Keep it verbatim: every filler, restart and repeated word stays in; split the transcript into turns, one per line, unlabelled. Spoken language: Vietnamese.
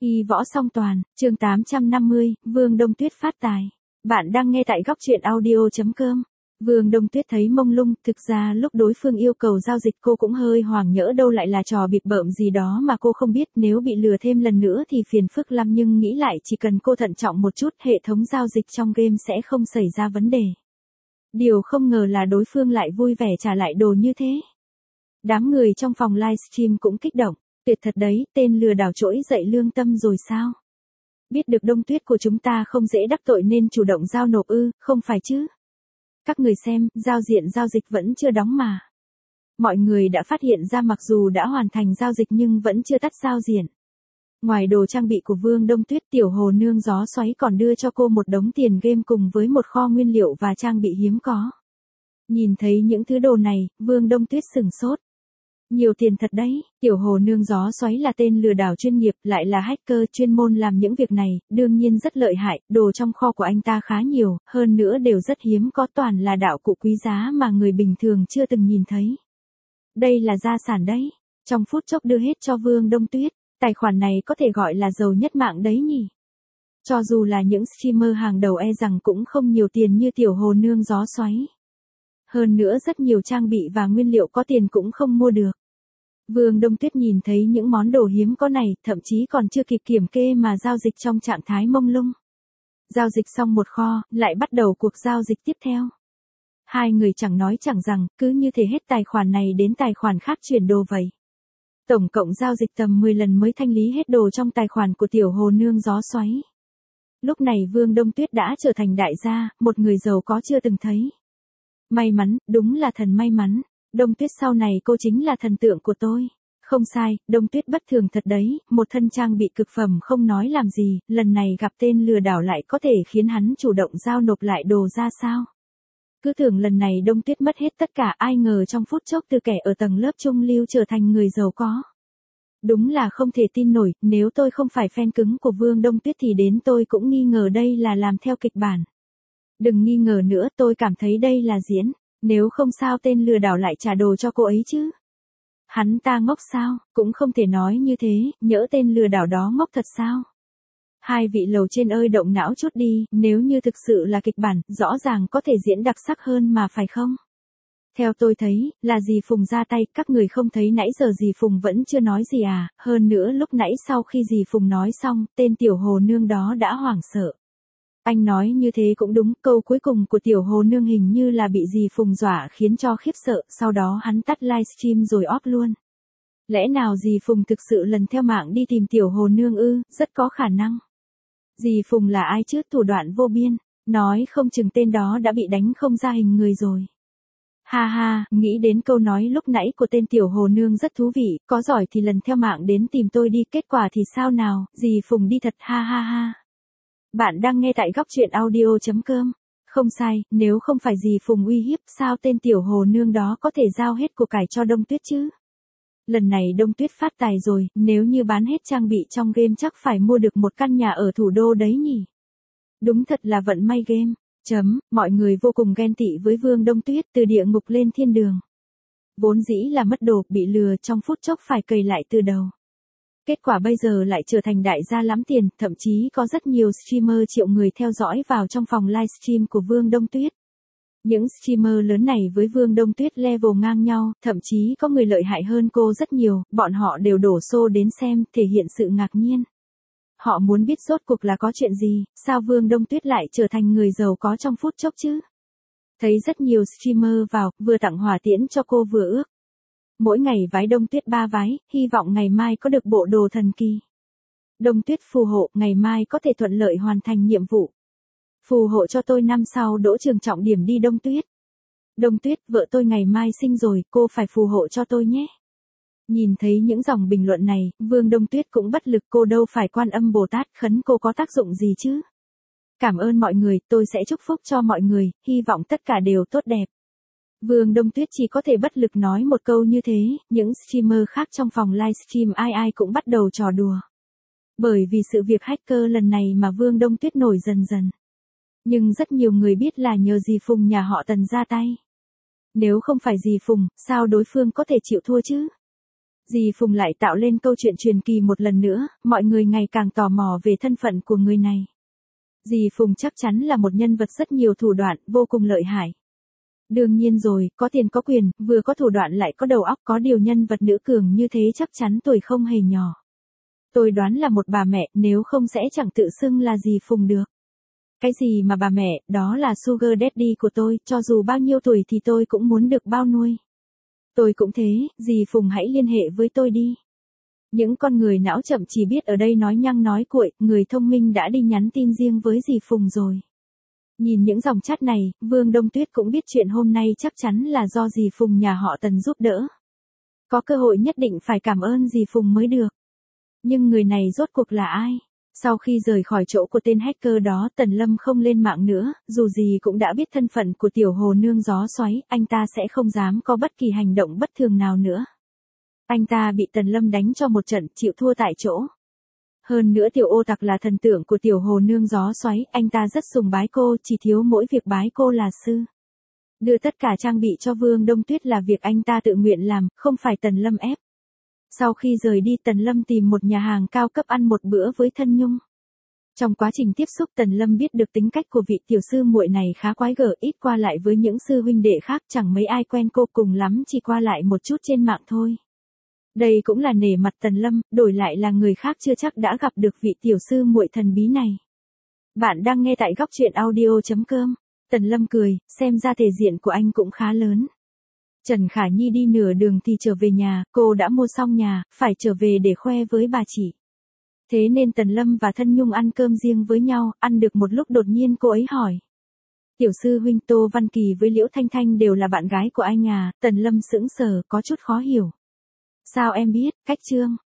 Y võ song toàn, chương tám trăm năm mươi, Vương Đông Tuyết phát tài. Bạn đang nghe tại góc truyện audio chấm com. Vương Đông Tuyết thấy mông lung, thực ra lúc đối phương yêu cầu giao dịch cô cũng hơi hoảng, nhỡ đâu lại là trò bịp bợm gì đó mà cô không biết, nếu bị lừa thêm lần nữa thì phiền phức lắm, nhưng nghĩ lại chỉ cần cô thận trọng một chút, hệ thống giao dịch trong game sẽ không xảy ra vấn đề. Điều không ngờ là đối phương lại vui vẻ trả lại đồ như thế. Đám người trong phòng livestream cũng kích động. Tuyệt thật đấy, tên lừa đảo trỗi dậy lương tâm rồi sao? Biết được Đông Tuyết của chúng ta không dễ đắc tội nên chủ động giao nộp ư, không phải chứ? Các người xem, giao diện giao dịch vẫn chưa đóng mà. Mọi người đã phát hiện ra mặc dù đã hoàn thành giao dịch nhưng vẫn chưa tắt giao diện. Ngoài đồ trang bị của Vương Đông Tuyết, tiểu hồ nương gió xoáy còn đưa cho cô một đống tiền game cùng với một kho nguyên liệu và trang bị hiếm có. Nhìn thấy những thứ đồ này, Vương Đông Tuyết sửng sốt. Nhiều tiền thật đấy, tiểu hồ nương gió xoáy là tên lừa đảo chuyên nghiệp, lại là hacker chuyên môn làm những việc này, đương nhiên rất lợi hại, đồ trong kho của anh ta khá nhiều, hơn nữa đều rất hiếm có, toàn là đạo cụ quý giá mà người bình thường chưa từng nhìn thấy. Đây là gia sản đấy, trong phút chốc đưa hết cho Vương Đông Tuyết, tài khoản này có thể gọi là giàu nhất mạng đấy nhỉ. Cho dù là những streamer hàng đầu e rằng cũng không nhiều tiền như tiểu hồ nương gió xoáy. Hơn nữa rất nhiều trang bị và nguyên liệu có tiền cũng không mua được. Vương Đông Tuyết nhìn thấy những món đồ hiếm có này, thậm chí còn chưa kịp kiểm kê mà giao dịch trong trạng thái mông lung. Giao dịch xong một kho, lại bắt đầu cuộc giao dịch tiếp theo. Hai người chẳng nói chẳng rằng, cứ như thể hết tài khoản này đến tài khoản khác chuyển đồ vậy. Tổng cộng giao dịch tầm mười lần mới thanh lý hết đồ trong tài khoản của tiểu hồ nương gió xoáy. Lúc này Vương Đông Tuyết đã trở thành đại gia, một người giàu có chưa từng thấy. May mắn, đúng là thần may mắn. Đông Tuyết sau này cô chính là thần tượng của tôi. Không sai, Đông Tuyết bất thường thật đấy, một thân trang bị cực phẩm không nói làm gì, lần này gặp tên lừa đảo lại có thể khiến hắn chủ động giao nộp lại đồ ra sao. Cứ tưởng lần này Đông Tuyết mất hết tất cả, ai ngờ trong phút chốc từ kẻ ở tầng lớp trung lưu trở thành người giàu có. Đúng là không thể tin nổi, nếu tôi không phải fan cứng của Vương Đông Tuyết thì đến tôi cũng nghi ngờ đây là làm theo kịch bản. Đừng nghi ngờ nữa, tôi cảm thấy đây là diễn. Nếu không sao tên lừa đảo lại trả đồ cho cô ấy chứ? Hắn ta ngốc sao? Cũng không thể nói như thế, nhỡ tên lừa đảo đó ngốc thật sao? Hai vị lầu trên ơi, động não chút đi, nếu như thực sự là kịch bản, rõ ràng có thể diễn đặc sắc hơn mà phải không? Theo tôi thấy, là dì Phùng ra tay, các người không thấy nãy giờ dì Phùng vẫn chưa nói gì à, hơn nữa lúc nãy sau khi dì Phùng nói xong, tên tiểu hồ nương đó đã hoảng sợ. Anh nói như thế cũng đúng, câu cuối cùng của tiểu hồ nương hình như là bị dì Phùng dọa khiến cho khiếp sợ, sau đó hắn tắt livestream rồi off luôn. Lẽ nào dì Phùng thực sự lần theo mạng đi tìm tiểu hồ nương ư, rất có khả năng. Dì Phùng là ai chứ, thủ đoạn vô biên, nói không chừng tên đó đã bị đánh không ra hình người rồi. Ha ha, nghĩ đến câu nói lúc nãy của tên tiểu hồ nương rất thú vị, có giỏi thì lần theo mạng đến tìm tôi đi, kết quả thì sao nào, dì Phùng đi thật, ha ha ha. Bạn đang nghe tại góc truyện audio chấm com. Không sai, nếu không phải dì Phùng uy hiếp, sao tên tiểu hồ nương đó có thể giao hết của cải cho Đông Tuyết chứ? Lần này Đông Tuyết phát tài rồi, nếu như bán hết trang bị trong game chắc phải mua được một căn nhà ở thủ đô đấy nhỉ? Đúng thật là vận may game. Chấm, mọi người vô cùng ghen tị với Vương Đông Tuyết, từ địa ngục lên thiên đường. Vốn dĩ là mất đồ, bị lừa trong phút chốc phải cày lại từ đầu. Kết quả bây giờ lại trở thành đại gia lắm tiền, thậm chí có rất nhiều streamer triệu người theo dõi vào trong phòng livestream của Vương Đông Tuyết. Những streamer lớn này với Vương Đông Tuyết level ngang nhau, thậm chí có người lợi hại hơn cô rất nhiều, bọn họ đều đổ xô đến xem, thể hiện sự ngạc nhiên. Họ muốn biết rốt cuộc là có chuyện gì, sao Vương Đông Tuyết lại trở thành người giàu có trong phút chốc chứ? Thấy rất nhiều streamer vào, vừa tặng hỏa tiễn cho cô vừa ước. Mỗi ngày vái Đông Tuyết ba vái, hy vọng ngày mai có được bộ đồ thần kỳ. Đông Tuyết phù hộ, ngày mai có thể thuận lợi hoàn thành nhiệm vụ. Phù hộ cho tôi năm sau đỗ trường trọng điểm đi Đông Tuyết. Đông Tuyết, vợ tôi ngày mai sinh rồi, cô phải phù hộ cho tôi nhé. Nhìn thấy những dòng bình luận này, Vương Đông Tuyết cũng bất lực, cô đâu phải Quan Âm Bồ Tát khấn cô có tác dụng gì chứ. Cảm ơn mọi người, tôi sẽ chúc phúc cho mọi người, hy vọng tất cả đều tốt đẹp. Vương Đông Tuyết chỉ có thể bất lực nói một câu như thế, những streamer khác trong phòng livestream ai ai cũng bắt đầu trò đùa. Bởi vì sự việc hacker lần này mà Vương Đông Tuyết nổi dần dần. Nhưng rất nhiều người biết là nhờ dì Phùng nhà họ Tần ra tay. Nếu không phải dì Phùng, sao đối phương có thể chịu thua chứ? Dì Phùng lại tạo lên câu chuyện truyền kỳ một lần nữa, mọi người ngày càng tò mò về thân phận của người này. Dì Phùng chắc chắn là một nhân vật rất nhiều thủ đoạn, vô cùng lợi hại. Đương nhiên rồi, có tiền có quyền, vừa có thủ đoạn lại có đầu óc, có điều nhân vật nữ cường như thế chắc chắn tuổi không hề nhỏ. Tôi đoán là một bà mẹ, nếu không sẽ chẳng tự xưng là dì Phùng được. Cái gì mà bà mẹ, đó là sugar daddy của tôi, cho dù bao nhiêu tuổi thì tôi cũng muốn được bao nuôi. Tôi cũng thế, dì Phùng hãy liên hệ với tôi đi. Những con người não chậm chỉ biết ở đây nói nhăng nói cuội, người thông minh đã đi nhắn tin riêng với dì Phùng rồi. Nhìn những dòng chat này, Vương Đông Tuyết cũng biết chuyện hôm nay chắc chắn là do dì Phùng nhà họ Tần giúp đỡ. Có cơ hội nhất định phải cảm ơn dì Phùng mới được. Nhưng người này rốt cuộc là ai? Sau khi rời khỏi chỗ của tên hacker đó, Tần Lâm không lên mạng nữa, dù gì cũng đã biết thân phận của tiểu hồ nương gió xoáy, anh ta sẽ không dám có bất kỳ hành động bất thường nào nữa. Anh ta bị Tần Lâm đánh cho một trận, chịu thua tại chỗ. Hơn nữa tiểu ô tặc là thần tượng của tiểu hồ nương gió xoáy, anh ta rất sùng bái cô, chỉ thiếu mỗi việc bái cô là sư. Đưa tất cả trang bị cho Vương Đông Tuyết là việc anh ta tự nguyện làm, không phải Tần Lâm ép. Sau khi rời đi, Tần Lâm tìm một nhà hàng cao cấp ăn một bữa với Thân Nhung. Trong quá trình tiếp xúc, Tần Lâm biết được tính cách của vị tiểu sư muội này khá quái gở, ít qua lại với những sư huynh đệ khác, chẳng mấy ai quen cô, cùng lắm chỉ qua lại một chút trên mạng thôi. Đây cũng là nể mặt Tần Lâm, đổi lại là người khác chưa chắc đã gặp được vị tiểu sư muội thần bí này. Bạn đang nghe tại góc truyện audio chấm com. Tần Lâm cười, xem ra thể diện của anh cũng khá lớn. Trần Khả Nhi đi nửa đường thì trở về nhà, cô đã mua xong nhà, phải trở về để khoe với bà chị. Thế nên Tần Lâm và Thân Nhung ăn cơm riêng với nhau, ăn được một lúc đột nhiên cô ấy hỏi. Tiểu sư huynh, Tô Văn Kỳ với Liễu Thanh Thanh đều là bạn gái của anh à? Tần Lâm sững sờ, có chút khó hiểu. Sao em biết? Cách Trương.